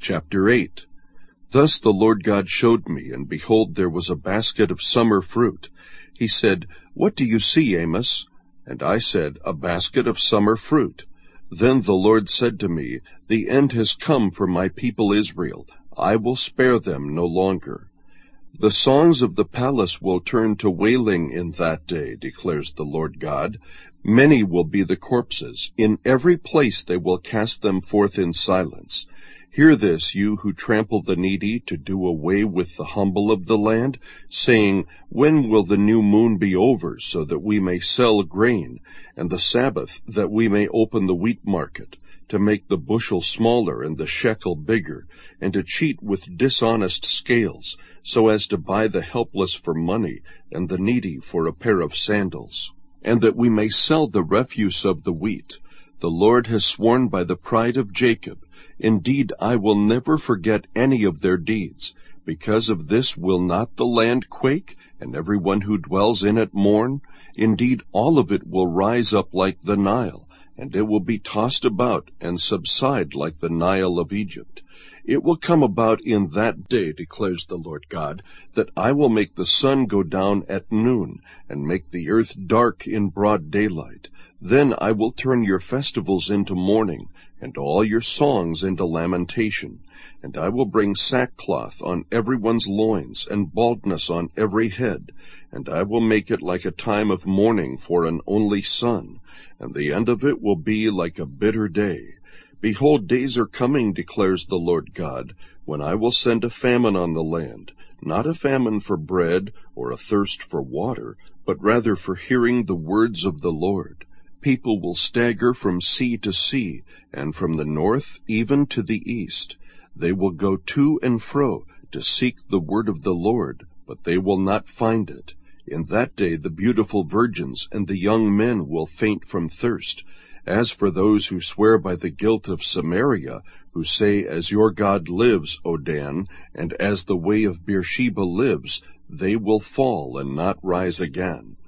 Chapter 8. Thus the Lord God showed me, and behold, there was a basket of summer fruit. He said, What do you see, Amos? And I said, A basket of summer fruit. Then the Lord said to me, The end has come for my people Israel. I will spare them no longer. The songs of the palace will turn to wailing in that day, declares the Lord God. Many will be the corpses. In every place they will cast them forth in silence. Hear this, you who trample the needy, to do away with the humble of the land, saying, When will the new moon be over, so that we may sell grain, and the Sabbath, that we may open the wheat market, to make the bushel smaller and the shekel bigger, and to cheat with dishonest scales, so as to buy the helpless for money, and the needy for a pair of sandals, and that we may sell the refuse of the wheat. The Lord has sworn by the pride of Jacob, Indeed, I will never forget any of their deeds. Because of this will not the land quake, and everyone who dwells in it mourn? Indeed, all of it will rise up like the Nile, and it will be tossed about and subside like the Nile of Egypt. It will come about in that day, declares the Lord God, that I will make the sun go down at noon, and make the earth dark in broad daylight. Then I will turn your festivals into mourning, and all your songs into lamentation. And I will bring sackcloth on everyone's loins, and baldness on every head. And I will make it like a time of mourning for an only son, and the end of it will be like a bitter day. Behold, days are coming, declares the Lord God, when I will send a famine on the land, not a famine for bread or a thirst for water, but rather for hearing the words of the Lord. People will stagger from sea to sea, and from the north even to the east. They will go to and fro to seek the word of the Lord, but they will not find it. In that day the beautiful virgins and the young men will faint from thirst. As for those who swear by the guilt of Samaria, who say, As your God lives, O Dan, and as the way of Beersheba lives, they will fall and not rise again.